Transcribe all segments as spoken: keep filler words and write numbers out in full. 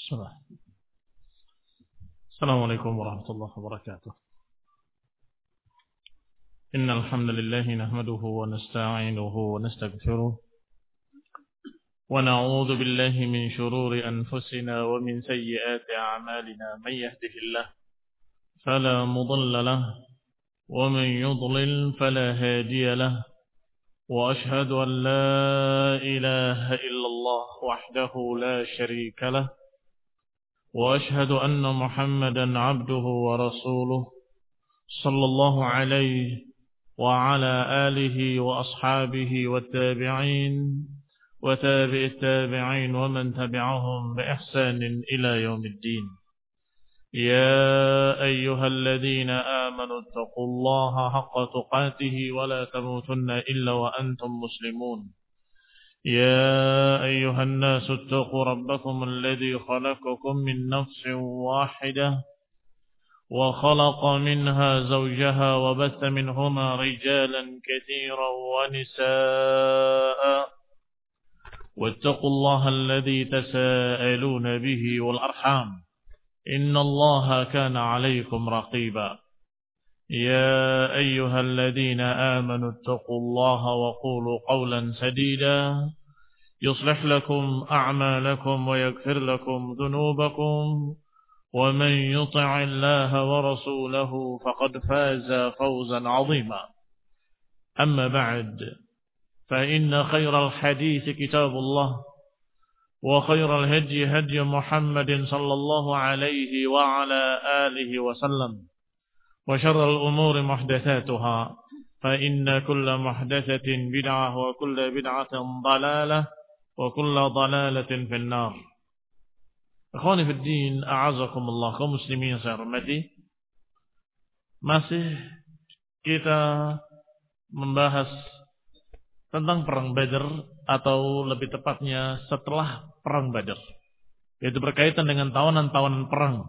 Bismillah. Assalamualaikum warahmatullahi wabarakatuh. Innal hamdalillah nahmaduhu wa nasta'inuhu wa nastaghfiruh wa na'udzu billahi min shururi anfusina wa min sayyiati a'malina. May yahdihillahu fala mudilla lahu wa man yudlil fala hadiya lahu. Wa ashhadu an la ilaha illallah wahdahu la sharika lahu. وأشهد أن محمدا عبده ورسوله صلى الله عليه وعلى آله وأصحابه والتابعين وتابع التابعين ومن تبعهم بإحسان إلى يوم الدين. يا أيها الذين آمنوا اتقوا الله حق تقاته ولا تموتن إلا وأنتم مسلمون. يا أيها الناس اتقوا ربكم الذي خلقكم من نفس واحدة وخلق منها زوجها وبث منهما رجالا كثيرا ونساء واتقوا الله الذي تساءلون به والأرحام إن الله كان عليكم رقيبا. يا أيها الذين آمنوا اتقوا الله وقولوا قولا سديدا يصلح لكم أعمالكم ويغفر لكم ذنوبكم ومن يطع الله ورسوله فقد فاز فوزا عظيما. أما بعد فإن خير الحديث كتاب الله وخير الهدي هدي محمد صلى الله عليه وعلى آله وسلم وشر الأمور محدثاتها فإن كل محدثة بدعة وكل بدعة ضلالة وكل ضلالة في النار. Ikhwani fi din, a'azakumullah, kaum muslimin yang saya hormati. Masih kita membahas tentang perang Badar, atau lebih tepatnya setelah perang Badar, yaitu berkaitan dengan tawanan-tawanan perang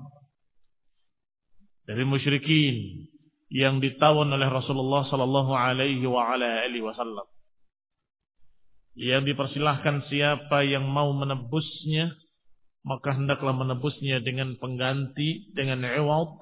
dari musyrikin yang ditawan oleh Rasulullah sallallahu alaihi wa ala alihi wasallam. Yang dipersilahkan siapa yang mau menebusnya, maka hendaklah menebusnya dengan pengganti, dengan iwad,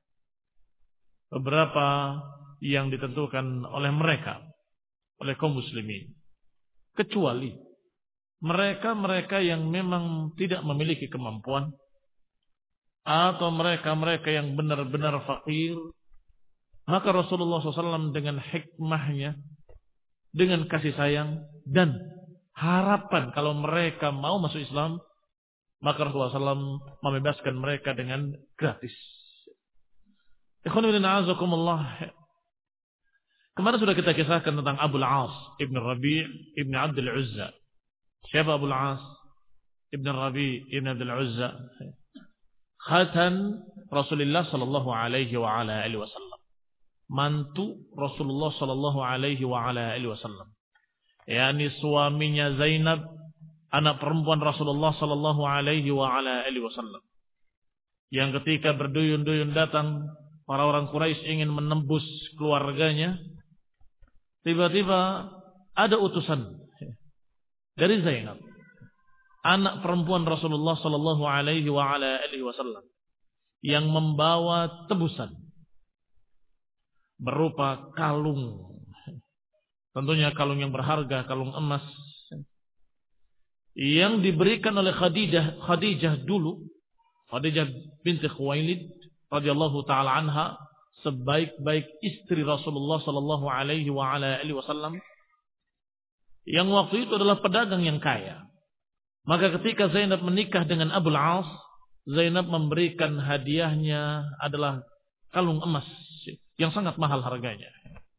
beberapa yang ditentukan oleh mereka, oleh kaum muslimin. Kecuali mereka-mereka yang memang tidak memiliki kemampuan, atau mereka-mereka yang benar-benar fakir, maka Rasulullah shallallahu alaihi wasallam dengan hikmahnya, dengan kasih sayang dan harapan kalau mereka mau masuk Islam, maka Rasulullah shallallahu alaihi wasallam membebaskan mereka dengan gratis. Ikhwan fillah, a'azakumullah. Kemarin sudah kita kisahkan tentang Abul As ibn Rabi' ibn Abdul Uzza. Siapa Abul As ibn Rabi' ibn Abdul Uzza? Khatan Rasulullah sallallahu alaihi wa ala alihi wasallam. Mantu Rasulullah sallallahu alaihi wa ala alihi wasallam. yakni suaminya Zainab, anak perempuan Rasulullah sallallahu alaihi wa ala alihi wasallam. Yang ketika berduyun-duyun datang orang-orang Quraisy ingin menembus keluarganya, tiba-tiba ada utusan dari Zainab, anak perempuan Rasulullah sallallahu alaihi wa ala alihi wasallam, yang membawa tebusan berupa kalung, tentunya kalung yang berharga, kalung emas, yang diberikan oleh Khadijah, Khadijah dulu, Khadijah binti Khuwailid radhiyallahu taala anha, sebaik-baik istri Rasulullah sallallahu alaihi wa ala alihi wasallam, yang waktu itu adalah pedagang yang kaya. Maka ketika Zainab menikah dengan Abul As, Zainab memberikan hadiahnya adalah kalung emas yang sangat mahal harganya.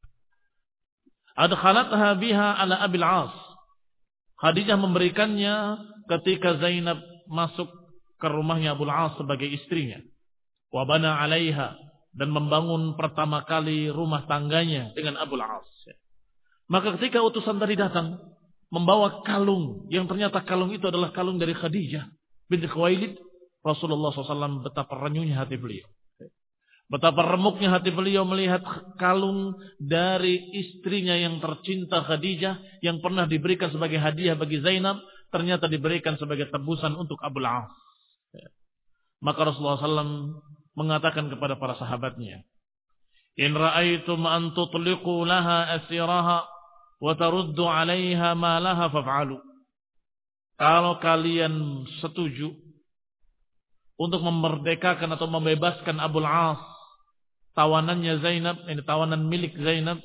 Adkhalatha biha ala Abil As. Khadijah memberikannya ketika Zainab masuk ke rumahnya Abul As sebagai istrinya. Wa bana 'alaiha, dan membangun pertama kali rumah tangganya dengan Abul As. Maka ketika utusan tadi datang membawa kalung, yang ternyata kalung itu adalah kalung dari Khadijah binti Khuwailid, Rasulullah shallallahu alaihi wasallam betapa renyuhnya hati beliau, betapa remuknya hati beliau melihat kalung dari istrinya yang tercinta Khadijah, yang pernah diberikan sebagai hadiah bagi Zainab, ternyata diberikan sebagai tebusan untuk Abul As. Maka Rasulullah shallallahu alaihi wasallam mengatakan kepada para sahabatnya, in ra'aitum an tutliqu laha asiraha wa taruddu 'alaiha ma laha faf'alu. Kalau kalian setuju untuk memerdekakan atau membebaskan Abul As, tawanannya Zainab, ini tawanan milik Zainab,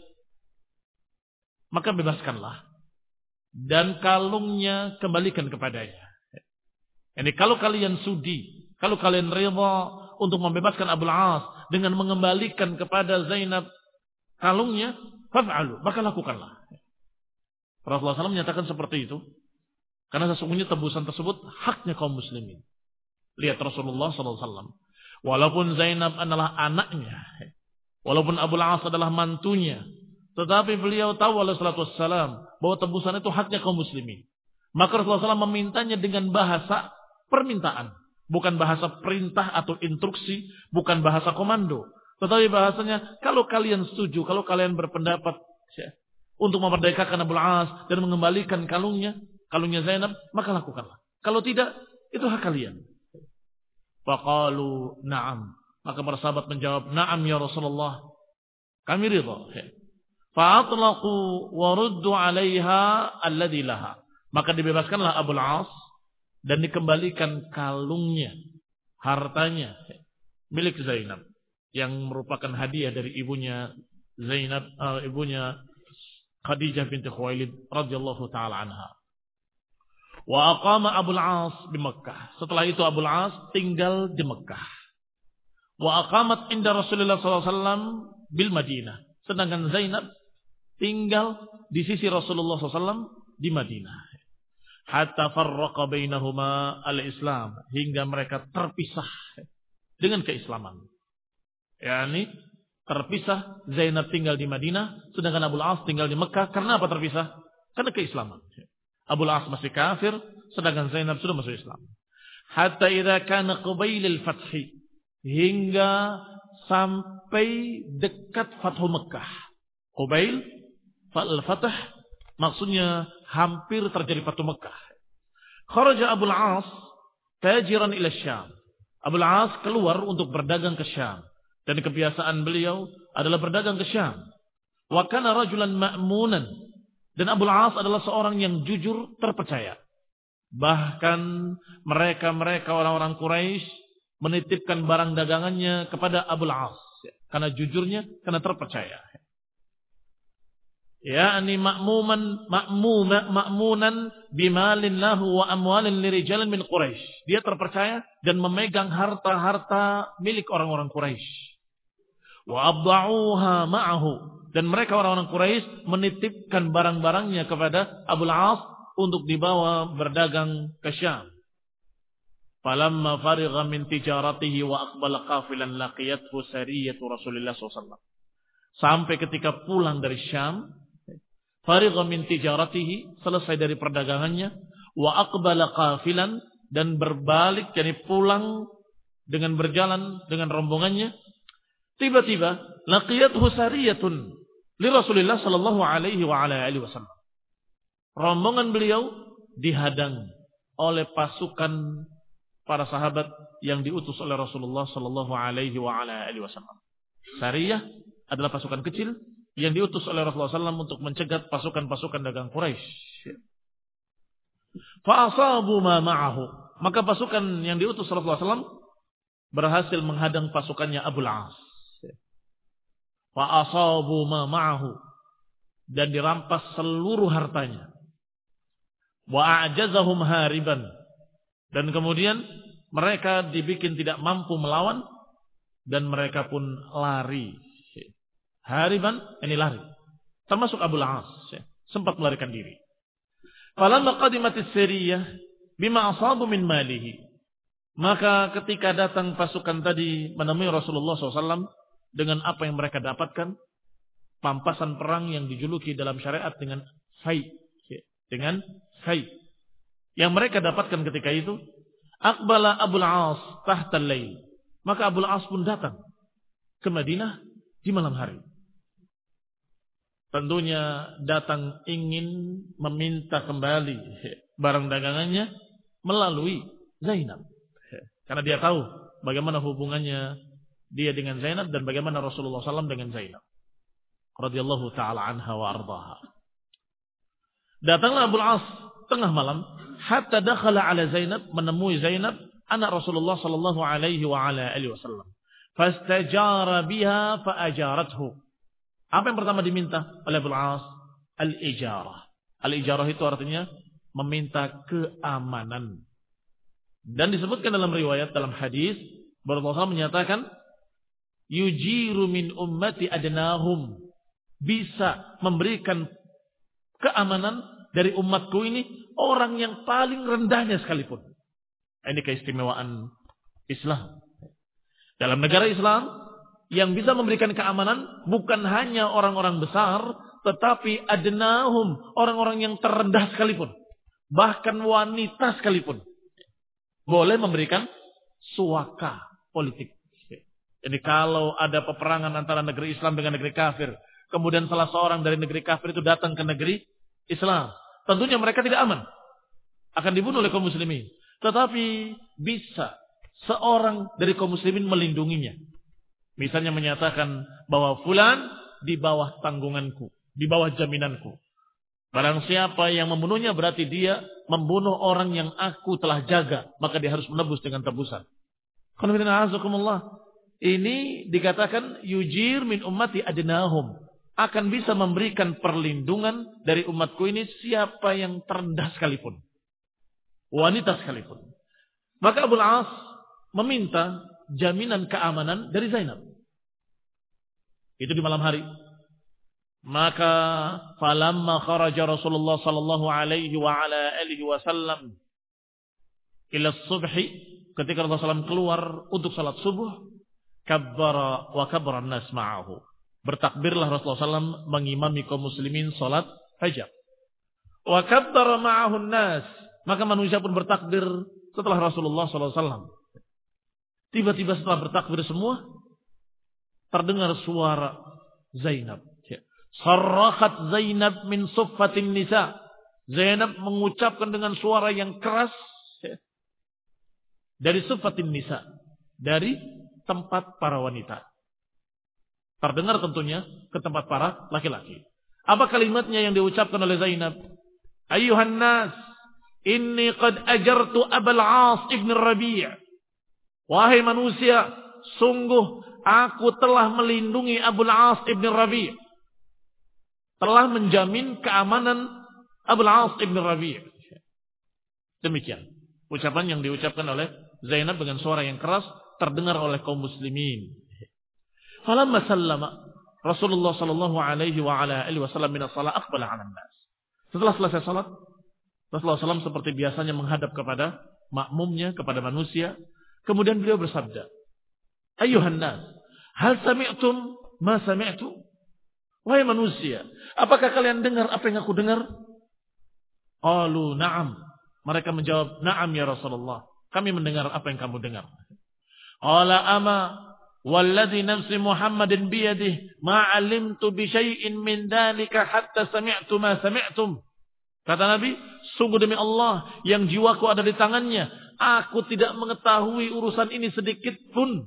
maka bebaskanlah. Dan kalungnya kembalikan kepadanya. Ini kalau kalian sudi, kalau kalian rela untuk membebaskan Abul As dengan mengembalikan kepada Zainab kalungnya, faf'alu, maka lakukanlah. Rasulullah shallallahu alaihi wasallam menyatakan seperti itu karena sesungguhnya tebusan tersebut haknya kaum muslimin. Lihat Rasulullah shallallahu alaihi wasallam, walaupun Zainab adalah anaknya, walaupun Abul As adalah mantunya, tetapi beliau tahu alaihi salatu wassalam bahwa tebusan itu haknya kaum muslimin. Maka Rasulullah shallallahu alaihi wasallam memintanya dengan bahasa permintaan, bukan bahasa perintah atau instruksi, bukan bahasa komando, tetapi bahasanya kalau kalian setuju, kalau kalian berpendapat ya, untuk memerdekakan Abul As dan mengembalikan kalungnya, kalungnya Zainab, maka lakukanlah. Kalau tidak, itu hak kalian. Faqalu na'am. Maka para sahabat menjawab, na'am ya Rasulullah, kami ridha. Fa'atlaqu wa ruddu 'alaiha alladhi laha. Maka dibebaskanlah Abul As dan dikembalikan kalungnya, hartanya milik Zainab yang merupakan hadiah dari ibunya Zainab, uh, ibunya Khadijah binti Khuwailid radhiyallahu taala anha. Wa aqama Abul As di Mekkah. Setelah itu Abul As tinggal di Mekkah. Wa aqamat inda Rasulullah sallallahu alaihi wasallam bil Madinah. Sedangkan Zainab tinggal di sisi Rasulullah sallallahu alaihi wasallam di Madinah. Hatta farraqa bainahuma al-Islam, hingga mereka terpisah dengan keislaman. Yani terpisah, Zainab tinggal di Madinah, sedangkan Abul As tinggal di Mekkah. Karena apa terpisah? Karena keislaman. Abul As masih kafir, sedangkan Zainab sudah masuk Islam. Hatta idza kana qabailal fathi, hingga sampai dekat Fathu Mekkah. Qabail al-Fath maksudnya hampir terjadi Fathu Mekkah. Kharaja Abul As tajiran ila Syam. Abul As keluar untuk berdagang ke Syam. Dan kebiasaan beliau adalah berdagang ke Syam. Wa kana rajulan ma'munan. Dan Abul As adalah seorang yang jujur, terpercaya. Bahkan mereka-mereka orang-orang Quraisy menitipkan barang dagangannya kepada Abul As. Karena jujurnya, karena terpercaya. Ya, ini makmuman, makmuma, makmunan bimalin lahu wa amwalin lirijalin min Quraisy. Dia terpercaya dan memegang harta-harta milik orang-orang Quraisy. Wa abda'uha ma'ahu, dan mereka orang-orang Quraisy menitipkan barang-barangnya kepada Abul As untuk dibawa berdagang ke Syam. Falamma farigha min tijaratihi wa aqbala qafilan laqiyathu sariyatu Rasulullah sallallahu alaihi wasallam. Sampai ketika pulang dari Syam, farigha min tijaratihi, selesai dari perdagangannya, wa aqbala qafilan, dan berbalik, jadi pulang dengan berjalan dengan rombongannya. Tiba-tiba laqiyathu sariyatun li Rasulillah sallallahu alaihi wa ala alihi wasallam. Rombongan beliau dihadang oleh pasukan para sahabat yang diutus oleh Rasulullah sallallahu alaihi wa ala alihi wasallam. Sariyah adalah pasukan kecil yang diutus oleh Rasulullah sallallahu alaihi wasallam untuk mencegat pasukan-pasukan dagang Quraisy. Fa asabu ma ma'ahu. Maka pasukan yang diutus Rasulullah sallallahu alaihi wasallam berhasil menghadang pasukannya Abul As. Fa asabu ma ma'ahu, dan dirampas seluruh hartanya. Wa a'jazahum hariban, dan kemudian mereka dibikin tidak mampu melawan dan mereka pun lari. Hariban, ini lari. Termasuk Abul As, sempat melarikan diri. Falamma qadimatis sariyah bima asabu min malihi. Maka ketika datang pasukan tadi menemui Rasulullah sallallahu alaihi wasallam dengan apa yang mereka dapatkan, pampasan perang yang dijuluki dalam syariat dengan fai, dengan fai yang mereka dapatkan ketika itu, aqbala Abul As tahta al-lail. Maka Abul As pun datang ke Madinah di malam hari. Tentunya datang ingin meminta kembali barang dagangannya melalui Zainab. Karena dia tahu bagaimana hubungannya dia dengan Zainab dan bagaimana Rasulullah sallallahu alaihi wasallam dengan Zainab radhiyallahu taala anha wa ardaha. Datanglah Abu Al-As tengah malam hatta dakhala ala Zainab, menemui Zainab anak Rasulullah sallallahu alaihi wa ala alihi wasallam. Fastajara biha fa ajarathu. Apa yang pertama diminta oleh Abu Al-As? Al-ijarah. Al-ijarah itu artinya meminta keamanan. Dan disebutkan dalam riwayat, dalam hadis, Rasulullah menyatakan, yujiru min ummati adnahum. Bisa memberikan keamanan dari umatku ini orang yang paling rendahnya sekalipun. Ini keistimewaan Islam. Dalam negara Islam, yang bisa memberikan keamanan bukan hanya orang-orang besar, tetapi adnahum, orang-orang yang terendah sekalipun. Bahkan wanita sekalipun boleh memberikan suaka politik. Jadi kalau ada peperangan antara negeri Islam dengan negeri kafir, kemudian salah seorang dari negeri kafir itu datang ke negeri Islam, tentunya mereka tidak aman, akan dibunuh oleh kaum muslimin. Tetapi bisa seorang dari kaum muslimin melindunginya. Misalnya menyatakan bahwa fulan di bawah tanggunganku, di bawah jaminanku. Barang siapa yang membunuhnya berarti dia membunuh orang yang aku telah jaga, maka dia harus menebus dengan tebusan. Ini dikatakan yujir min ummati adnahum, akan bisa memberikan perlindungan dari umatku ini siapa yang terendah sekalipun, wanita sekalipun. Maka Abu Al-As meminta jaminan keamanan dari Zainab. Itu di malam hari. Maka falamma kharaja Rasulullah sallallahu alaihi wa ala alihi wasallam ila subhi, ketika Rasulullah sallallahu alaihi wasallam keluar untuk salat subuh, kabbara wa kabbara an-nas ma'ahu. Bertakbirlah Rasulullah sallallahu alaihi wasallam mengimami kaum muslimin salat hajat. Wa kabbara ma'ahu an-nas, maka manusia pun bertakbir setelah Rasulullah sallallahu alaihi wasallam. Tiba-tiba setelah bertakbir semua, terdengar suara Zainab. Sarrahat Zainab min suffatin nisa. Zainab mengucapkan dengan suara yang keras dari suffatin nisa, dari tempat para wanita. Terdengar tentunya ke tempat para laki-laki. Apa kalimatnya yang diucapkan oleh Zainab? Ayyuhan nas, inni qad ajartu Abul As ibn Rabi'. Wahai manusia, sungguh aku telah melindungi Abul As ibn Rabi'. Telah menjamin keamanan Abul As ibn Rabi'. Demikian ucapan yang diucapkan oleh Zainab dengan suara yang keras, terdengar oleh kaum muslimin. Falamma sallama Rasulullah sallallahu alaihi wa ala alihi wasallam min as-salat aqbala 'ala an-nas. Setelah selesai salat, Rasulullah sallallahu alaihi wasallam seperti biasanya menghadap kepada makmumnya, kepada manusia. Kemudian beliau bersabda, Ayyuhan nas, hal sami'tum ma sami'tu? Wahai manusia, apakah kalian dengar apa yang aku dengar? Qalu na'am. Mereka menjawab, na'am ya Rasulullah. Kami mendengar apa yang kamu dengar. Qala ama walladhi nafsi Muhammadin biyadih ma 'alimtu bi syai'in min dhalika hatta sami'tu ma sami'tum. Kata Nabi, sungguh demi Allah yang jiwaku ada di tangannya, aku tidak mengetahui urusan ini sedikit pun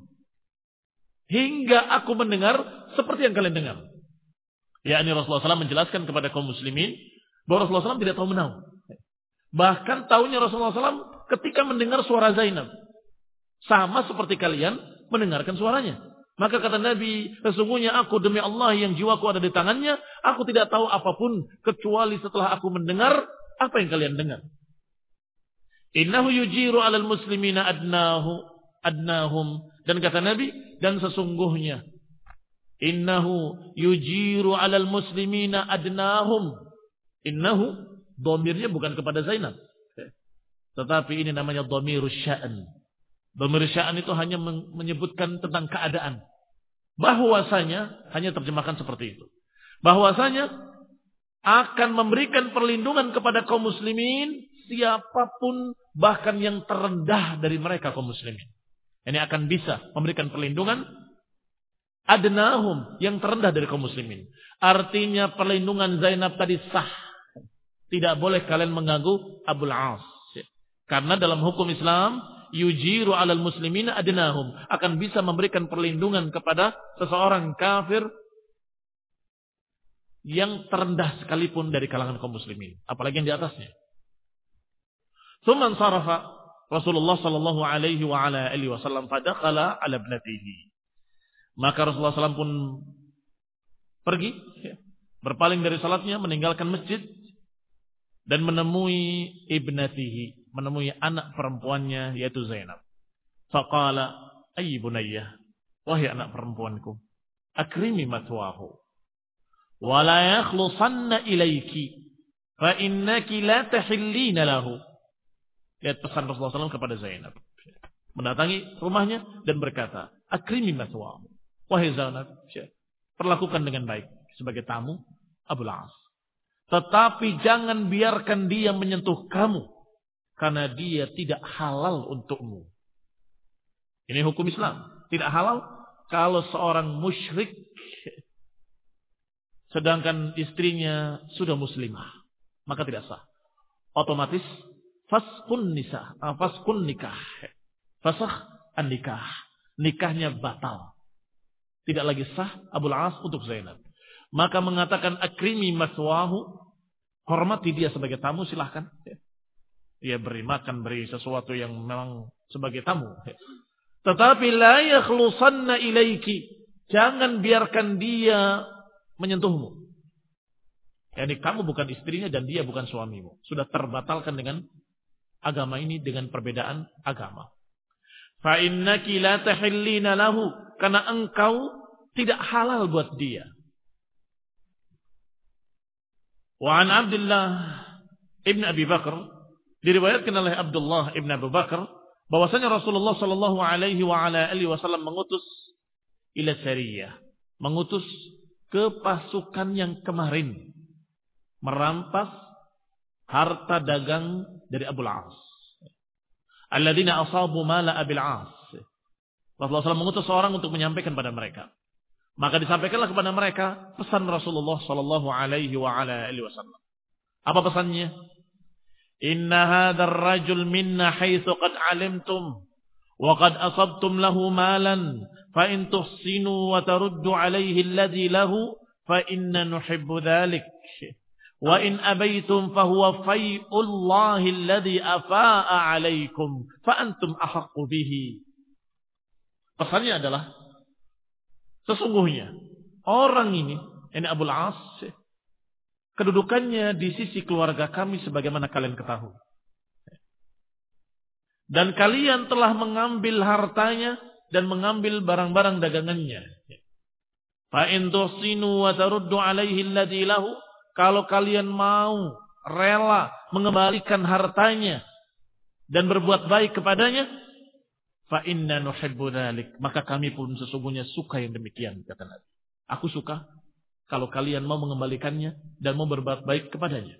hingga aku mendengar seperti yang kalian dengar. yakni Rasulullah sallallahu alaihi wasallam menjelaskan kepada kaum muslimin bahwa Rasulullah sallallahu alaihi wasallam tidak tahu menau. Bahkan tahunya Rasulullah sallallahu alaihi wasallam ketika mendengar suara Zainab. Sama seperti kalian mendengarkan suaranya. Maka kata Nabi, sesungguhnya aku demi Allah yang jiwaku ada di tangannya, aku tidak tahu apapun kecuali setelah aku mendengar apa yang kalian dengar. Innahu yujiru 'alal muslimina adnahu adnahum, dan kata Nabi, dan sesungguhnya innahu yujiru 'alal muslimina adnahum. Innahu dhamirnya bukan kepada Zainab. Tetapi ini namanya dhamirus sya'an. Dhamir sya'an itu hanya menyebutkan tentang keadaan. Bahwasanya, hanya terjemahkan seperti itu. Bahwasanya akan memberikan perlindungan kepada kaum muslimin siapapun, bahkan yang terendah dari mereka kaum muslimin. Ini akan bisa memberikan perlindungan adnahum, yang terendah dari kaum muslimin. Artinya perlindungan Zainab tadi sah. Tidak boleh kalian mengganggu Abul As. Karena dalam hukum Islam yujiru 'alal muslimina adnahum, akan bisa memberikan perlindungan kepada seseorang kafir yang terendah sekalipun dari kalangan kaum muslimin, apalagi yang di atasnya. Tsumman sarafa Rasulullah sallallahu alaihi wa ala alihi wasallam fadakhala ala ibnatihi. Maka Rasulullah sallallahu alaihi wasallam pun pergi, berpaling dari salatnya, meninggalkan masjid dan menemui ibnatihi, menemui anak perempuannya yaitu Zainab. Faqala, "Ayy bunayyah, wahai anak perempuanku, akrimi matwahu wa la yakhlusanna ilayki fa innaki la tahillina lahu." Lihat pesan Rasulullah sallallahu alaihi wasallam kepada Zainab. Mendatangi rumahnya dan berkata, "Akrimi matwahu." Wahai Zainab, perlakukan dengan baik sebagai tamu Abul As. Tetapi jangan biarkan dia menyentuh kamu, karena dia tidak halal untukmu. Ini hukum Islam. Tidak halal kalau seorang musyrik sedangkan istrinya sudah muslimah, maka tidak sah. Otomatis faskun nisa, faskun nikah, fasakh an nikah, nikahnya batal. Tidak lagi sah Abul As untuk Zainab. Maka mengatakan akrimi maswahu, hormati dia sebagai tamu, silahkan. Dia beri makan, beri sesuatu yang memang sebagai tamu. Tetapi la yakhlusanna ilaiki, jangan biarkan dia menyentuhmu. Yani kamu bukan istrinya dan dia bukan suamimu. Sudah terbatalkan dengan agama ini, dengan perbedaan agama. Fa innaki la tahillina lahu, karena engkau tidak halal buat dia. Wa an Abdullah ibn Abi Bakar, diriwayatkan oleh Abdullah ibn Abi Bakar bahwasanya Rasulullah sallallahu alaihi wa ala alihi wasallam mengutus ila sariyah, mengutus ke pasukan yang kemarin merampas harta dagang dari Abul As. Alladzina asabu mala Abil As. Rasulullah sallallahu alaihi wasallam mengutus seorang untuk menyampaikan pada mereka. Maka disampaikanlah kepada mereka pesan Rasulullah sallallahu alaihi wa ala alihi wasallam. Apa pesannya? Inna hadzal rajul minna haitsu qad alimtum wa qad asabtum lahu malan fa in tuhsinu wa taruddu alaihi alladhi lahu fa inna nuhibbu dhalik wa in abaytum fa huwa fay'ullahi alladhi afaa'a alaikum fa antum ahaqqu bihi. Pesannya adalah sesungguhnya orang ini, ini Abul As, kedudukannya di sisi keluarga kami sebagaimana kalian ketahui. Dan kalian telah mengambil hartanya dan mengambil barang-barang dagangannya. Fa in tuhsinu wa taruddu alaihi alladhi lahu, kalau kalian mau rela mengembalikan hartanya dan berbuat baik kepadanya, fa inna nuhibbu dzalik, maka kami pun sesungguhnya suka yang demikian, kata Nabi. Aku suka kalau kalian mau mengembalikannya dan mau berbuat baik kepadanya.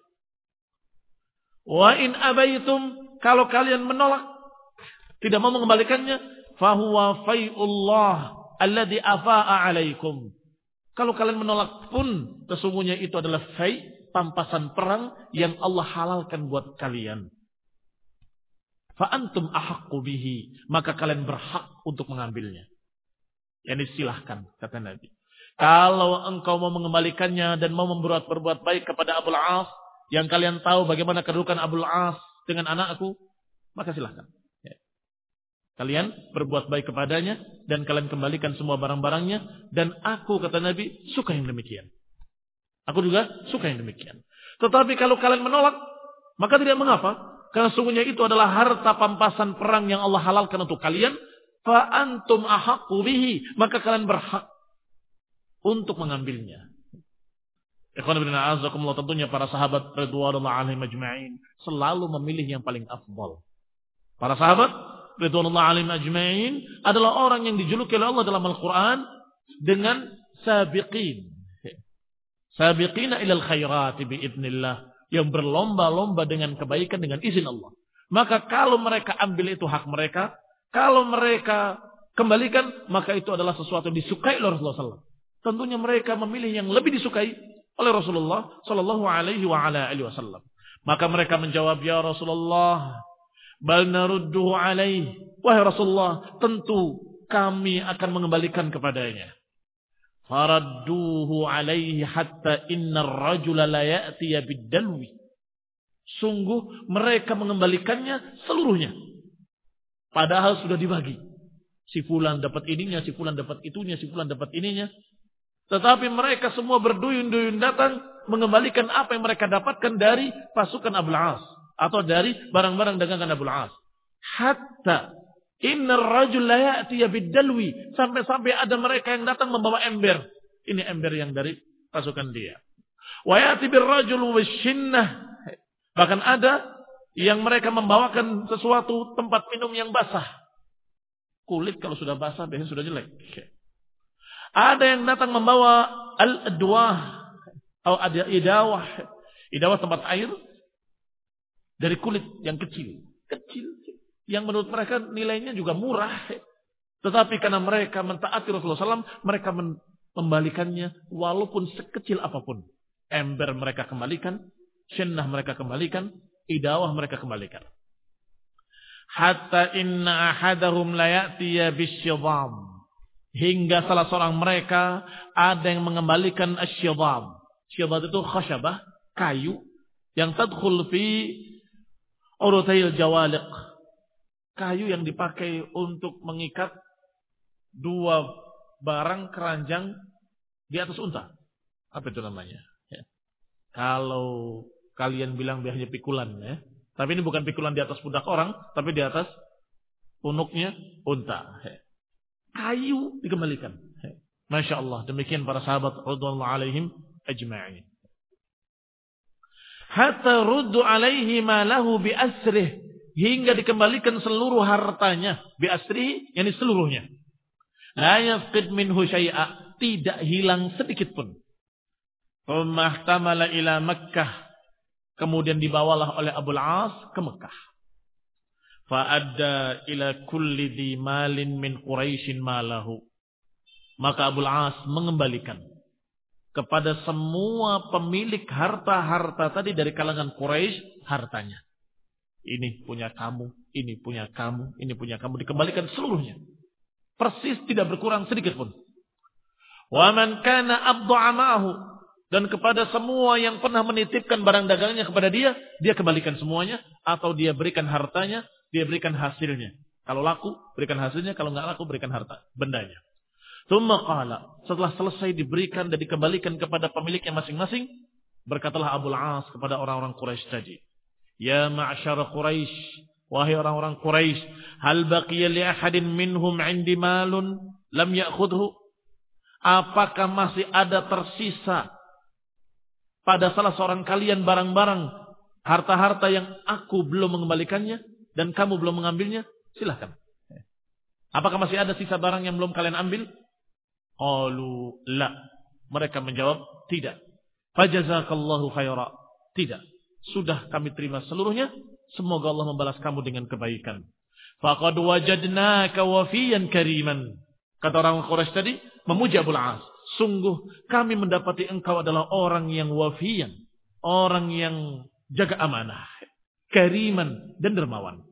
Wa in abaitum, kalau kalian menolak, tidak mau mengembalikannya, fa huwa fai'ullah alladzi afaa'a 'alaikum. Kalau kalian menolak pun sesungguhnya itu adalah fai', pampasan perang yang Allah halalkan buat kalian. Fa antum ahaqqu bihi, maka kalian berhak untuk mengambilnya. Yani silahkan, kata Nabi. Kalau engkau mau mengembalikannya dan mau membuat berbuat baik kepada Abul As, yang kalian tahu bagaimana kedudukan Abul As dengan anakku, maka silahkan. Ya. Kalian berbuat baik kepadanya dan kalian kembalikan semua barang-barangnya, dan aku, kata Nabi, suka yang demikian. Aku juga suka yang demikian. Tetapi kalau kalian menolak, maka tidak mengapa. Karena sungguhnya itu adalah harta pampasan perang yang Allah halalkan untuk kalian. Fa antum ahaqqu bihi, maka kalian berhak untuk mengambilnya. Ikhwan fillah azakumullah, tentunya para sahabat radhiyallahu alaihim ajma'in selalu memilih yang paling afdal. Para sahabat radhiyallahu alaihim ajma'in adalah orang yang dijuluki oleh Allah dalam Al-Qur'an dengan sabiqin. Sabiqina ilal khairati biidznillah, yang berlomba-lomba dengan kebaikan dengan izin Allah. Maka kalau mereka ambil itu hak mereka, kalau mereka kembalikan, maka itu adalah sesuatu yang disukai oleh Rasulullah sallallahu alaihi wasallam. Tentunya mereka memilih yang lebih disukai oleh Rasulullah sallallahu alaihi wa ala alihi wasallam. Maka mereka menjawab, ya Rasulullah, Bal narudduhu alaih. Wahai Rasulullah, tentu kami akan mengembalikan kepadanya. Faradduhu alaihi hatta innar rajula la ya'tiya bid-dalwi. Sungguh mereka mengembalikannya seluruhnya. Padahal sudah dibagi. Si fulan dapat ininya, si fulan dapat itunya, si fulan dapat ininya. Tetapi mereka semua berduyun-duyun datang mengembalikan apa yang mereka dapatkan dari pasukan Abul As atau dari barang-barang dagangan Abul As. Hatta innar rajul la ya'tiya bid-dalwi, sampai-sampai ada mereka yang datang membawa ember. Ini ember yang dari pasukan dia. Wa ya'ti bir-rajul wasyinnah. Bahkan ada yang mereka membawakan sesuatu tempat minum yang basah. Kulit kalau sudah basah biasanya sudah jelek. Ada yang datang membawa al-adwah atau ada idawah. Idawah tempat air dari kulit yang kecil. Kecil. Yang menurut mereka nilainya juga murah. Tetapi karena mereka mentaati Rasulullah shallallahu alaihi wasallam, mereka membalikannya walaupun sekecil apapun. Ember mereka kembalikan, syennah mereka kembalikan, idawah mereka kembalikan. Hatta inna ahadahum la ya'tiya bisyidham. Hingga salah seorang mereka ada yang mengembalikan asyidham. Syidham itu khasyabah, kayu yang tadkhul fi urutayil jawaliq. Kayu yang dipakai untuk mengikat dua barang keranjang di atas unta. Apa itu namanya? Ya. Kalau kalian bilang biasanya pikulan, ya. Tapi ini bukan pikulan di atas pundak orang, tapi di atas punuknya unta. Ya. Kayu dikembalikan. Ya. Masya Allah. Demikian para sahabat radhiyallahu alaihim ajma'in. Hatta ruddu alaihi ma lahu bi asrih. Hingga dikembalikan seluruh hartanya. Bi asrihi, yani seluruhnya. La yafqid minhu syai'a. Tidak hilang sedikit pun. Umahtamala ila Makkah. Kemudian dibawalah oleh Abul As ke Mekah. Fa'adda ila kulli dhi malin min Quraisyin malahu. Maka Abul As mengembalikan kepada semua pemilik harta-harta tadi dari kalangan Quraisy hartanya. Ini punya kamu, ini punya kamu, ini punya kamu. Dikembalikan seluruhnya. Persis tidak berkurang sedikit pun. Wa man kana abdu'a ma'ahu. Dan kepada semua yang pernah menitipkan barang dagangnya kepada dia, dia kembalikan semuanya. Atau dia berikan hartanya, dia berikan hasilnya. Kalau laku, berikan hasilnya. Kalau nggak laku, berikan harta, bendanya. Tsumma qala. Setelah selesai diberikan dan dikembalikan kepada pemiliknya masing-masing, berkatalah Abul As kepada orang-orang Quraisy tadi. Ya ma'syar Quraisy, wahai orang-orang Quraisy, hal baqiya li ahadin minhum 'indi malun lam ya'khudhu? Apakah masih ada tersisa pada salah seorang kalian barang-barang harta-harta yang aku belum mengembalikannya dan kamu belum mengambilnya? Silakan. Apakah masih ada sisa barang yang belum kalian ambil? Qalu la. Mereka menjawab tidak. Fajazakallahu khaira. Tidak. Sudah kami terima seluruhnya. Semoga Allah membalas kamu dengan kebaikan. Faqad wajadnaka wafiyan kariman. Kata orang Quraisy tadi, memuji Abul As. Sungguh kami mendapati engkau adalah orang yang wafiyan. Orang yang jaga amanah. Kariman dan dermawan.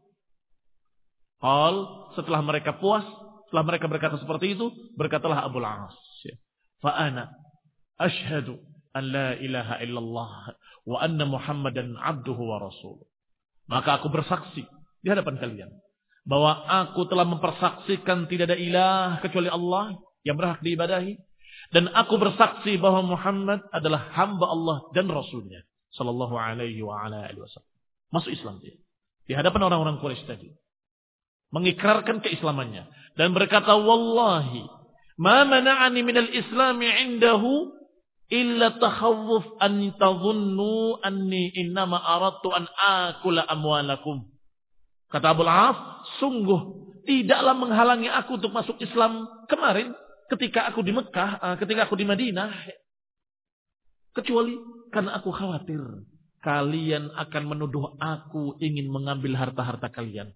Qal, setelah mereka puas, setelah mereka berkata seperti itu, berkatalah Abul As. Fa'ana ashhadu an la ilaha illallah wa anna Muhammadan abduhu wa rasuluh. Maka aku bersaksi di hadapan kalian bahwa aku telah mempersaksikan tidak ada ilah kecuali Allah yang berhak diibadahi, dan aku bersaksi bahwa Muhammad adalah hamba Allah dan Rasulnya sallallahu alaihi wa ala alihi wasallam. Masuk Islam dia di hadapan orang-orang Quraisy tadi, mengikrarkan keislamannya dan berkata, wallahi ma mana'ani minal islami indahu illa takhawuf an tadhunnu anni innama aradtu an akula amwalakum. Kata Abul As, sungguh tidaklah menghalangi aku untuk masuk Islam kemarin ketika aku di Mekah, ketika aku di Madinah, kecuali karena aku khawatir kalian akan menuduh aku ingin mengambil harta-harta kalian.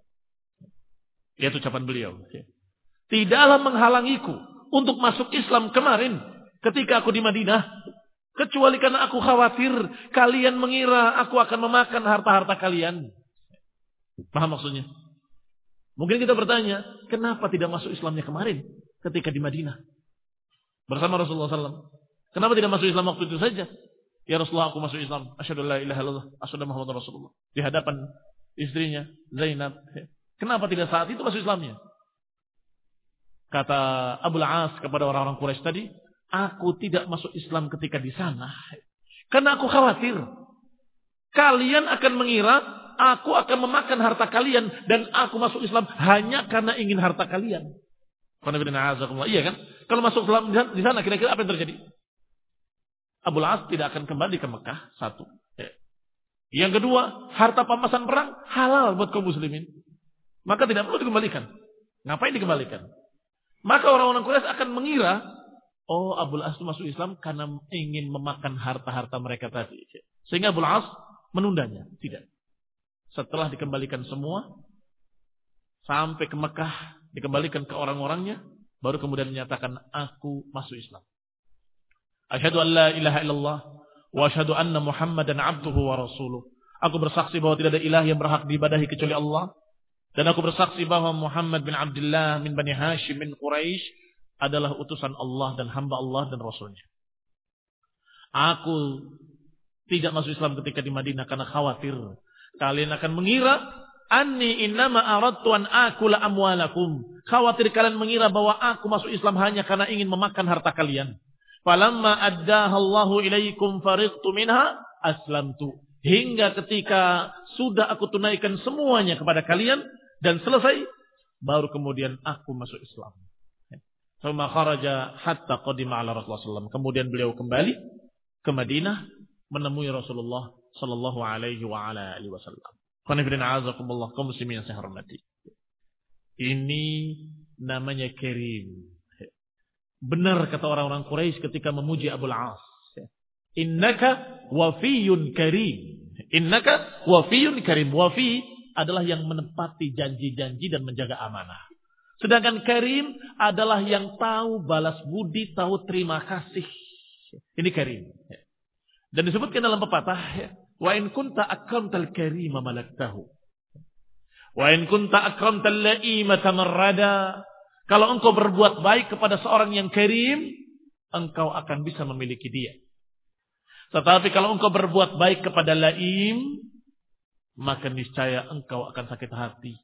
Itu ucapan beliau. Tidaklah menghalangiku untuk masuk Islam kemarin ketika aku di Madinah, kecuali karena aku khawatir kalian mengira aku akan memakan harta-harta kalian. Paham maksudnya? Mungkin kita bertanya, kenapa tidak masuk Islamnya kemarin ketika di Madinah bersama Rasulullah sallallahu alaihi wasallam? Kenapa tidak masuk Islam waktu itu saja? Ya Rasulullah, aku masuk Islam. Asyhadu an la ilaha illallah, asyhadu anna Muhammadar Rasulullah. Di hadapan istrinya Zainab. Kenapa tidak saat itu masuk Islamnya? Kata Abul As kepada orang-orang Quraisy tadi, aku tidak masuk Islam ketika di sana karena aku khawatir kalian akan mengira aku akan memakan harta kalian dan aku masuk Islam hanya karena ingin harta kalian. Iya kan? Kalau masuk Islam di sana kira-kira apa yang terjadi? Abul As tidak akan kembali ke Mekah, satu. Yang kedua, harta pampasan perang halal buat kaum muslimin. Maka tidak perlu dikembalikan. Ngapain dikembalikan? Maka orang-orang Quraisy akan mengira, oh Abul As itu masuk Islam karena ingin memakan harta-harta mereka tadi. Sehingga Abul As menundanya. Tidak. Setelah dikembalikan semua, sampai ke Mekah, dikembalikan ke orang-orangnya, baru kemudian menyatakan, aku masuk Islam. Asyhadu an la ilaha illallah, wa asyhadu anna Muhammadan abduhu wa rasuluh. Aku bersaksi bahwa tidak ada ilah yang berhak diibadahi kecuali Allah. Dan aku bersaksi bahwa Muhammad bin Abdullah min Bani Hashim min Quraisy adalah utusan Allah dan hamba Allah dan Rasulnya. Aku tidak masuk Islam ketika di Madinah karena khawatir kalian akan mengira anni innama aradtu an akula amwalakum. Khawatir kalian mengira bahwa aku masuk Islam hanya karena ingin memakan harta kalian. Falamma addahallahu ilaikum fariqtu minha aslamtu. Hingga ketika sudah aku tunaikan semuanya kepada kalian dan selesai, baru kemudian aku masuk Islam. Thumma kharaja hatta qadima ala Rasulullah sallallahu alaihi wasallam. Kemudian beliau kembali ke Madinah menemui Rasulullah sallallahu alaihi wa ala alihi wasallam. Qanifidina azakumullah, kaum muslimin yang saya hormati. Ini namanya karim. Benar kata orang-orang Quraisy ketika memuji Abul As. Innaka wafiyun karim. Innaka wafiyun karim. Wafi adalah yang menepati janji-janji dan menjaga amanah. Sedangkan karim adalah yang tahu balas budi, tahu terima kasih. Ini karim. Dan disebutkan dalam pepatah, wa in kunta akramtal karima malaktahu. Wa in kunta akramtal la'ima tamarrada. Kalau engkau berbuat baik kepada seorang yang karim, engkau akan bisa memiliki dia. Tetapi kalau engkau berbuat baik kepada laim, maka niscaya engkau akan sakit hati.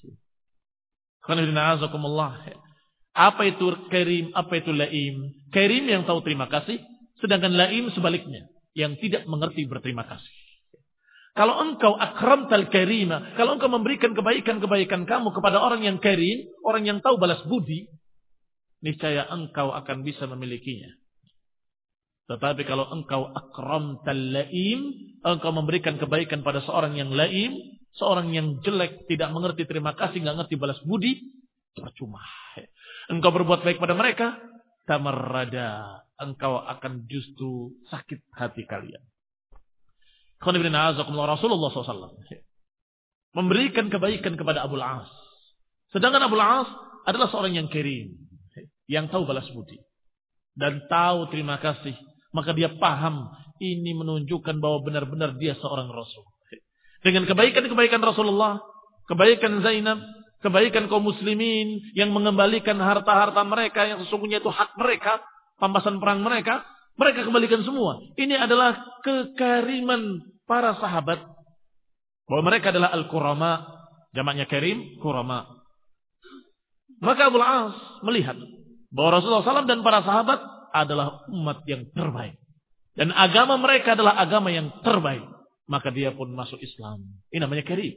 Apa itu karim, apa itu laim? Karim yang tahu terima kasih, sedangkan laim sebaliknya, yang tidak mengerti berterima kasih. Kalau engkau akramtal karima, kalau engkau memberikan kebaikan-kebaikan kamu kepada orang yang karim, orang yang tahu balas budi, niscaya engkau akan bisa memilikinya. Tetapi kalau engkau akramtal laim, engkau memberikan kebaikan pada seorang yang laim, seorang yang jelek, tidak mengerti terima kasih, enggak ngerti balas budi, percuma. Engkau berbuat baik pada mereka, tamarrada, engkau akan justru sakit hati kalian. Rasulullah shallallahu alaihi wasallam memberikan kebaikan kepada Abul As. Sedangkan Abul As adalah seorang yang karim, yang tahu balas budi dan tahu terima kasih. Maka dia paham ini menunjukkan bahwa benar-benar dia seorang Rasul. Dengan kebaikan-kebaikan Rasulullah, kebaikan Zainab, kebaikan kaum muslimin yang mengembalikan harta-harta mereka yang sesungguhnya itu hak mereka, pampasan perang mereka, mereka kembalikan semua. Ini adalah kekariman para sahabat. Bahwa mereka adalah al-kurama. Jamaknya karim, kurama. Maka Abul As melihat bahwa Rasulullah shallallahu alaihi wasallam dan para sahabat adalah umat yang terbaik. Dan agama mereka adalah agama yang terbaik. Maka dia pun masuk Islam. Ini namanya karim.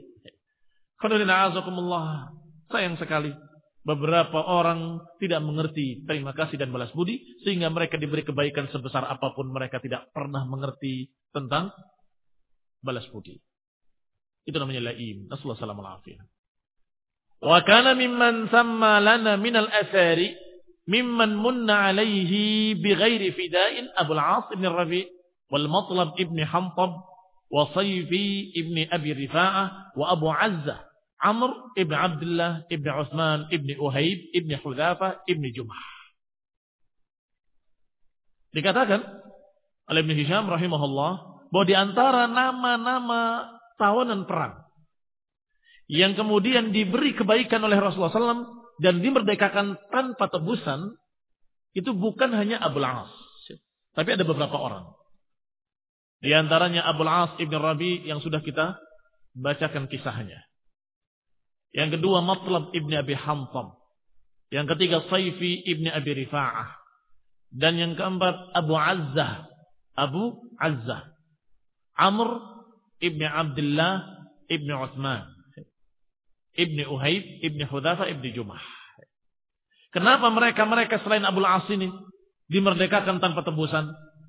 Sayang sekali. Beberapa orang tidak mengerti terima kasih dan balas budi. Sehingga mereka diberi kebaikan sebesar apapun. Mereka tidak pernah mengerti tentang balas budi. Itu namanya laim. Rasulullah sallallahu alaihi wasallam. Wa kana mimman samma lana minal asari. Mimman munna alaihi bighairi fida'in. Abul As ibn Rabi. Wal Matlab ibn Hamtab. Wa Sayfi ibn Abi Rifa'ah. Wa Abu Azzah. Amr ibn Abdullah ibn Uthman ibn Uhayb ibn Hudzaifah ibn Jumah. Dikatakan oleh Ibn Hisham rahimahullah bahwa di antara nama-nama tawanan perang yang kemudian diberi kebaikan oleh Rasulullah shallallahu alaihi wasallam dan dimerdekakan tanpa tebusan, itu bukan hanya Abul As, tapi ada beberapa orang. Di antaranya Abul As ibn Rabi yang sudah kita bacakan kisahnya. Yang kedua Matlab ibn Abi Hamtam. Yang ketiga Saifi ibn Abi Rifa'ah. Dan yang keempat Abu Azzah. Abu Azzah. Amr ibn Abdullah ibn Uthman. Ibn Uhayb ibn Hudzaifah ibn Jumah. Kenapa mereka-mereka selain Abul As ini dimerdekakan tanpa tebusan?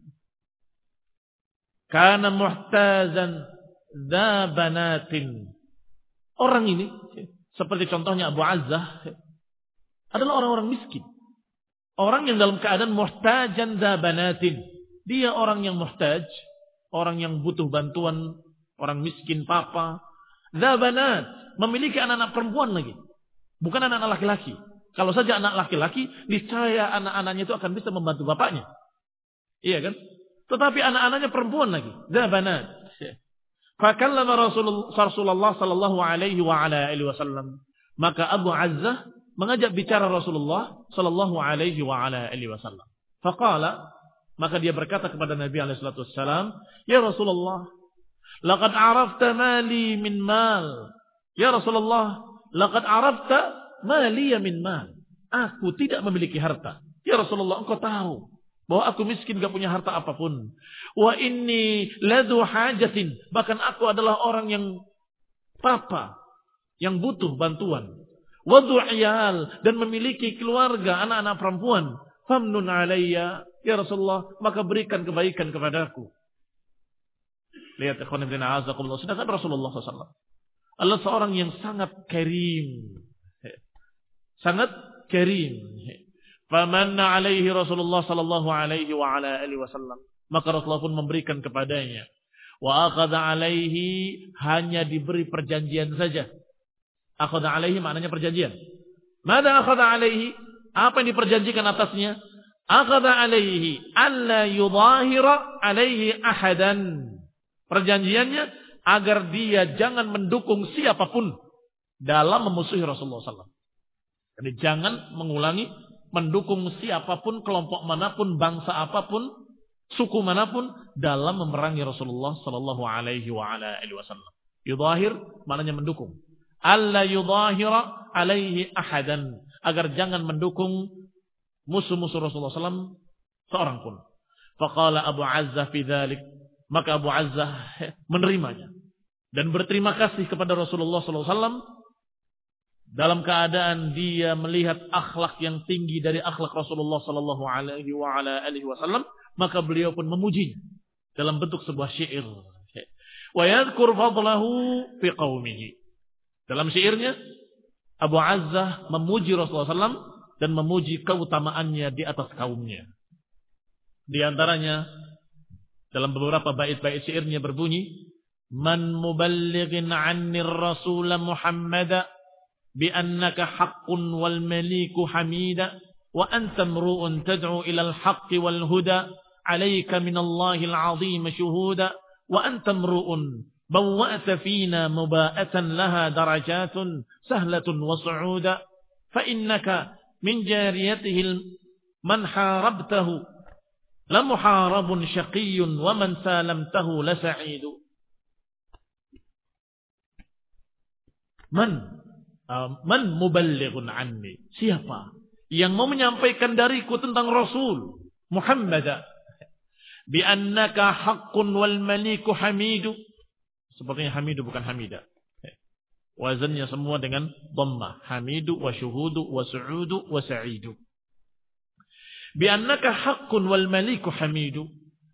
Karena muhtazan dza banatin. Orang ini seperti contohnya Abu Azzah adalah orang-orang miskin. Orang yang dalam keadaan muhtajan dza banatin. Dia orang yang muhtaj, orang yang butuh bantuan, orang miskin papa. Dza banat, memiliki anak-anak perempuan lagi. Bukan anak-anak laki-laki. Kalau saja anak laki-laki, niscaya anak-anaknya itu akan bisa membantu bapaknya. Iya kan? Tetapi anak-anaknya perempuan lagi. Zabanat. Fakallama Rasulullah sallallahu alaihi wa ala alihi wasallam. Maka Abu Azzah mengajak bicara Rasulullah sallallahu alaihi wa ala alihi wasallam. Faqala, maka dia berkata kepada Nabi alaihi salatu wasallam, "Ya Rasulullah, laqad arafta mali min mal." Ya Rasulullah, laqad arafta mali min mal. Aku tidak memiliki harta. Ya Rasulullah, engkau tahu bahwa aku miskin, gak punya harta apapun. Wa inni ladhu hajatin. Bahkan aku adalah orang yang papa, yang butuh bantuan. Wa du'iyal, dan memiliki keluarga, anak-anak perempuan. Famnun alayya, ya Rasulullah, maka berikan kebaikan kepadaku. Lihat, ikhwan ibn a'azakumullah. Sedangkan Rasulullah shallallahu alaihi wasallam adalah seorang yang sangat karim. Sangat karim. Famanna alaihi Rasulullah sallallahu alaihi wa ala alihi wasallam. Maka Rasulullah pun memberikan kepadanya. Wa akhadha alaihi, hanya diberi perjanjian saja. Akhadha alaihi maknanya perjanjian. Mada akhadha alaihi? Apa yang diperjanjikan atasnya? Akhadha alaihi alla yudhahira alaihi ahadan. Perjanjiannya agar dia jangan mendukung siapapun dalam memusuhi Rasulullah sallallahu alaihi wasallam. Jadi jangan mengulangi mendukung siapapun, kelompok manapun, bangsa apapun, suku manapun dalam memerangi Rasulullah sallallahu alaihi wa ala alihi wasallam. Yudhahir maknanya mendukung. Alla yudhahira alaihi ahadan, agar jangan mendukung musuh-musuh Rasulullah sallallahu alaihi wasallam seorang pun. Faqala Abu Azzah fi dzalik, maka Abu Azzah menerimanya dan berterima kasih kepada Rasulullah sallallahu alaihi wasallam. Dalam keadaan dia melihat akhlak yang tinggi dari akhlak Rasulullah sallallahu alaihi wa ala alihi wasallam, maka beliau pun memujinya dalam bentuk sebuah syair. Wa yadhkur fadlahu fi qaumihi. Dalam syairnya Abu Azzah memuji Rasulullah sallallahu alaihi wasallam dan memuji keutamaannya di atas kaumnya. Di antaranya dalam beberapa bait-bait syairnya berbunyi, "Man muballighin 'anni ar-rasul Muhammada بأنك حق والمليك حميدا وأنت امرؤ تدعو إلى الحق والهدى عليك من الله العظيم شهودا وأنت امرؤ بوأت فينا مباءة لها درجات سهلة وصعودا فإنك من جاريته من حاربته لمحارب شقي ومن سالمته لسعيد." من Man muballighun anni. Siapa yang mau menyampaikan dariku tentang Rasul Muhammad? Bi annaka haqqun wal maliku hamidu. Sepertinya hamidu bukan hamida. Wazannya semua dengan dhammah. Hamidu wa syuhudu wa su'udu wa sa'idu. Bi annaka haqqun wal maliku hamidu.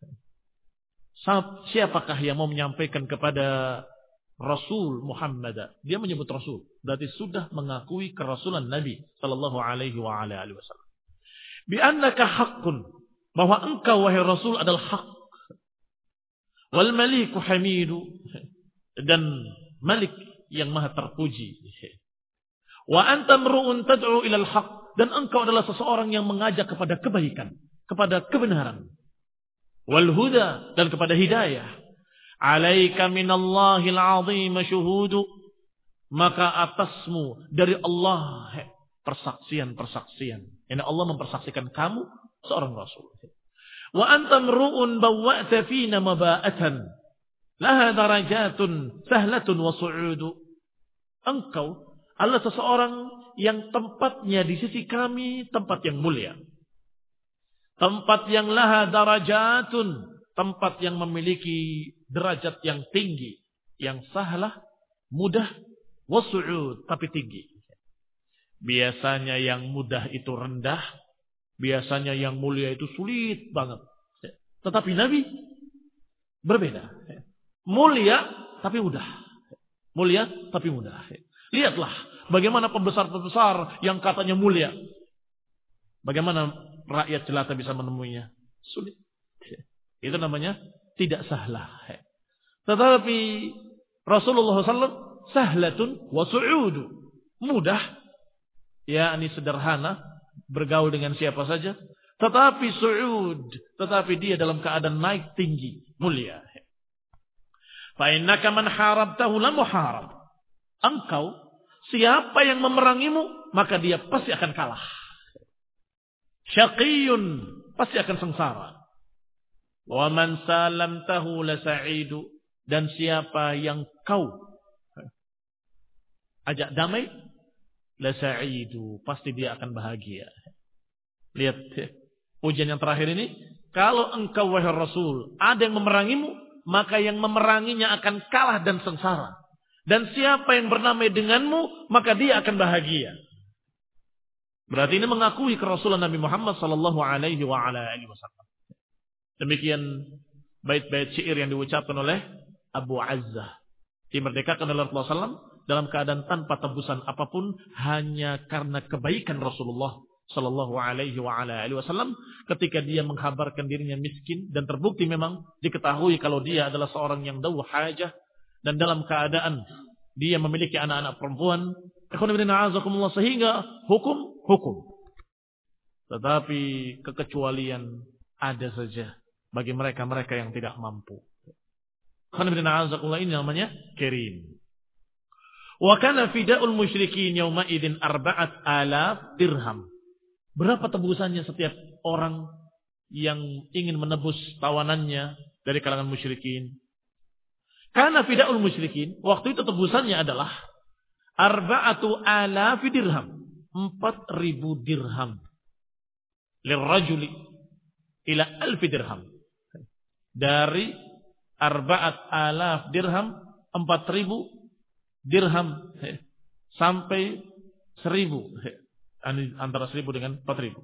Siapakah yang mau menyampaikan kepada Rasul Muhammad? Dia menyebut Rasul, berarti sudah mengakui kerasulan Nabi sallallahu alaihi wa ala alihi wasallam. Bi annaka haqqun, bahwa engkau wahai Rasul adalah hak. Wal maliku hamidu, dan Malik yang maha terpuji. Wa anta mru'un tad'u ila al-haq, dan engkau adalah seseorang yang mengajak kepada kebaikan, kepada kebenaran. Wal huda, dan kepada hidayah. Alaika minallahil azim syuhudu, maka atasmu dari Allah persaksian-persaksian. Ini Allah mempersaksikan kamu seorang Rasul. Wa antam ru'un bawwa'ta fina maba'atan laha darajatun sahlatun wa su'udu. Engkau adalah seseorang yang tempatnya di sisi kami tempat yang mulia. Tempat yang laha darajatun, tempat yang memiliki derajat yang tinggi, yang sahlah, mudah, wa su'ud, tapi tinggi. Biasanya yang mudah itu rendah, biasanya yang mulia itu sulit banget. Tetapi Nabi berbeda. Mulia tapi mudah. Mulia tapi mudah. Lihatlah bagaimana pembesar-pembesar yang katanya mulia. Bagaimana rakyat jelata bisa menemuinya? Sulit. Itu namanya tidak sahlah. Tetapi Rasulullah shallallahu alaihi wasallam sahlatun wa su'udu. Mudah. Ya, ini sederhana, bergaul dengan siapa saja, tetapi su'ud, tetapi dia dalam keadaan naik tinggi, mulia. Fa innaka man harabtahu la muharab. Engkau siapa yang memerangimu, maka dia pasti akan kalah. Syaqiyun, pasti akan sengsara. Wa man salamtahu la sa'idu, dan siapa yang kau ajak damai, la sa'idu, pasti dia akan bahagia. Lihat ujian yang terakhir ini, kalau engkau wahai Rasul ada yang memerangimu, maka yang memeranginya akan kalah dan sengsara. Dan siapa yang bernamai denganmu, maka dia akan bahagia. Berarti ini mengakui kerasulan Nabi Muhammad sallallahu alaihi wa ala alihi wasallam. Demikian bait-bait syair yang diucapkan oleh Abu Azzah, dimerdekakan oleh Rasulullah sallallahu alaihi wasallam dalam keadaan tanpa tebusan apapun, hanya karena kebaikan Rasulullah sallallahu alaihi wa ala alihi wasallam ketika dia menghabarkan dirinya miskin dan terbukti memang diketahui kalau dia adalah seorang yang dawu hajah dan dalam keadaan dia memiliki anak-anak perempuan, sehingga hukum hukum. Tetapi kekecualian ada saja bagi mereka-mereka yang tidak mampu. Ini namanya kirim. Wa kana fida'ul musyrikin yauma idzin arba'at alaf dirham. Berapa tebusannya setiap orang yang ingin menebus tawanannya dari kalangan musyrikin? Kana fida'ul musyrikin, waktu itu tebusannya adalah arba'atu alaf dirham, empat ribu dirham. Lirrajuli ila alf dirham. Dari arba'at alaf dirham, empat ribu dirham sampai seribu, antara seribu dengan empat ribu.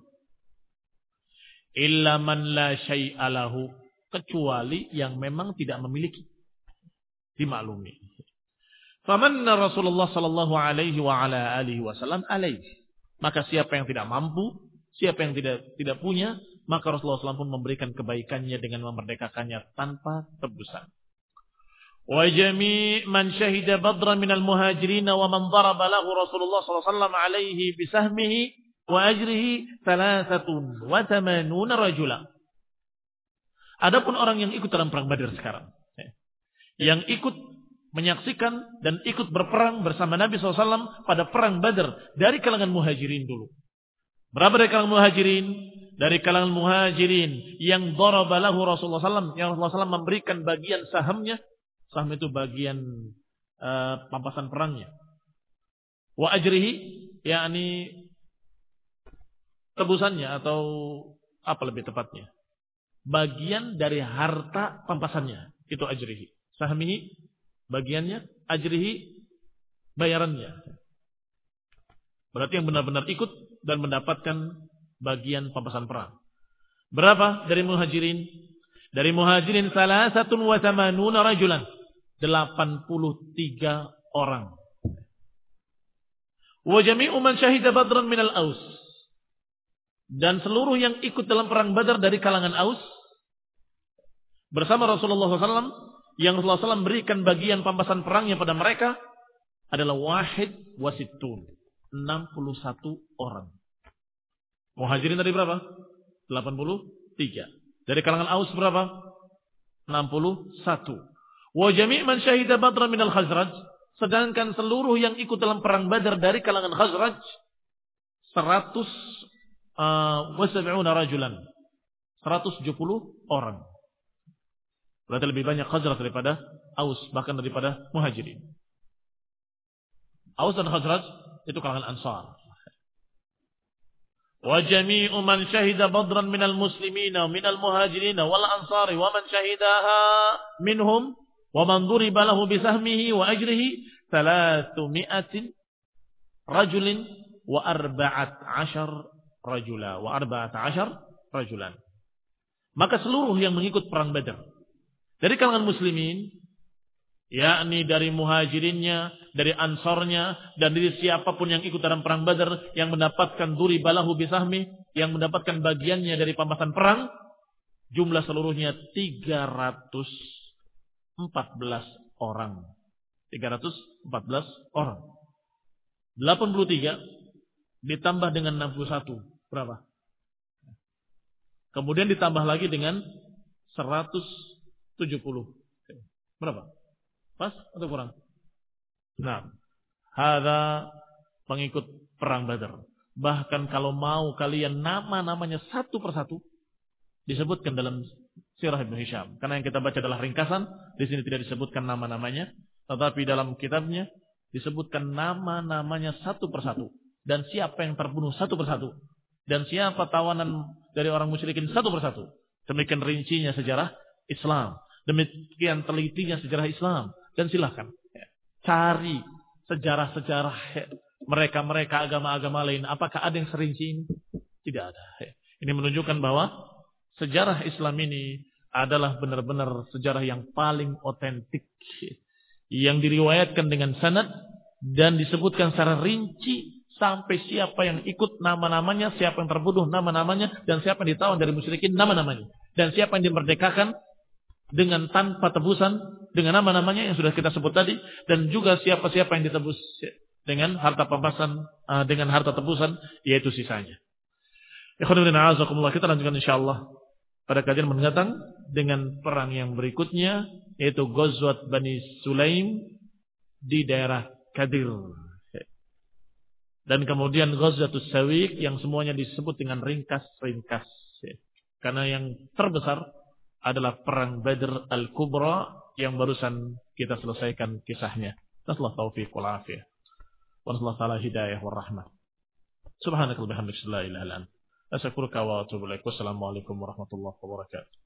Illa man la syai'a lahu, kecuali yang memang tidak memiliki, dimaklumi. Famanna Rasulullah sallallahu alaihi wa ala alihi wasallam alaihi, maka siapa yang tidak mampu, siapa yang tidak tidak punya, maka Rasulullah sallallahu alaihi wasallam pun memberikan kebaikannya dengan memerdekakannya tanpa tebusan. Wa jami' man syahida badran minal muhajirin wa man daraba lahu Rasulullah sallallahu alaihi wasallam alaihi bisahmihi wa ajrihi thalathatun wa thamanuna rajula. Adapun orang yang ikut dalam perang Badar sekarang, yang ikut menyaksikan dan ikut berperang bersama Nabi sallallahu alaihi wasallam pada perang Badar dari kalangan muhajirin dulu. Berapa dari kalangan muhajirin? Dari kalangan muhajirin yang daraba lahu Rasulullah sallallahu alaihi wasallam, yang Rasulullah sallallahu alaihi wasallam memberikan bagian sahamnya. Saham itu bagian uh, pampasan perangnya. Wa ajrihi, yakni tebusannya atau apa lebih tepatnya, bagian dari harta pampasannya, itu ajrihi. Sahmihi bagiannya, ajrihi bayarannya. Berarti yang benar-benar ikut dan mendapatkan bagian pampasan perang. Berapa dari muhajirin? Dari muhajirin salasatun wa thamanuna rajulan, delapan puluh tiga orang. Wa jami'u man syahida badran minal Aus, dan seluruh yang ikut dalam perang Badar dari kalangan Aus bersama Rasulullah sallallahu alaihi wasallam, yang Rasulullah sallallahu alaihi wasallam berikan bagian pampasan perangnya pada mereka adalah wahid wasittun, enam puluh satu orang. Muhajirin tadi berapa? delapan puluh tiga. Dari kalangan Aus berapa? enam puluh satu. Wa jami' man syahida badran minal Khazraj, Sedangkan seluruh yang ikut dalam perang Badar dari kalangan Khazraj seratus wa sab'una rajulan. seratus tujuh puluh orang. Berarti lebih banyak Khazraj daripada Aus, bahkan daripada Muhajirin. Aus dan Khazraj itu kalangan Ansar. Wa jami'u man syahida badran minal muslimina minal muhajirina wal ansari wa man syahidaha minhum wa man duriba lahu bisahmihi wa ajrihi thalathmi'atin rajulin wa arba'at ashar rajula wa arba'at ashar rajulan. Maka seluruh yang mengikut perang Badar dari kalangan muslimin, yakni dari muhajirinnya, dari ansornya, dan dari siapapun yang ikut dalam perang Badar yang mendapatkan duri balahu bisahmi, yang mendapatkan bagiannya dari pampasan perang, jumlah seluruhnya tiga ratus empat belas orang. tiga ratus empat belas orang. delapan puluh tiga ditambah dengan enam puluh satu. Berapa? Kemudian ditambah lagi dengan seratus tujuh puluh. Berapa? Pas atau kurang? Nah, hadza pengikut perang Badar. Bahkan kalau mau kalian nama-namanya satu persatu disebutkan dalam Sirah Ibnu Hisham. Karena yang kita baca adalah ringkasan, di sini tidak disebutkan nama-namanya, tetapi dalam kitabnya disebutkan nama-namanya satu persatu dan siapa yang terbunuh satu persatu dan siapa tawanan dari orang musyrikin satu persatu. Demikian rincinya sejarah Islam. Demikian telitinya sejarah Islam. Dan silahkan cari sejarah-sejarah mereka-mereka agama-agama lain. Apakah ada yang serinci ini? Tidak ada. Ini menunjukkan bahwa sejarah Islam ini adalah benar-benar sejarah yang paling otentik. Yang diriwayatkan dengan sanad dan disebutkan secara rinci sampai siapa yang ikut nama-namanya, siapa yang terbunuh nama-namanya, dan siapa yang ditawan dari musyrikin nama-namanya. Dan siapa yang dimerdekakan dengan tanpa tebusan, dengan nama-namanya yang sudah kita sebut tadi, dan juga siapa-siapa yang ditebus dengan harta pampasan, dengan harta tebusan, yaitu sisanya. Ikhwanuddin a'azakumullah, kita lanjutkan insyaallah pada kajian mendatang dengan perang yang berikutnya, yaitu Ghazwat Bani Sulaim di daerah Qadir. Dan kemudian Ghazwatus Sawiq yang semuanya disebut dengan ringkas-ringkas. Karena yang terbesar adalah perang Badr Al-Kubra yang barusan kita selesaikan kisahnya. Nasallahu taufiq wal afiyah. Wa nasallahu ta'ala hidayah war rahmah. Subhanakallahumma wa bihamdika la ilaha illa anta astaghfiruka wa atubu ilaik. Wassalamualaikum warahmatullahi wabarakatuh.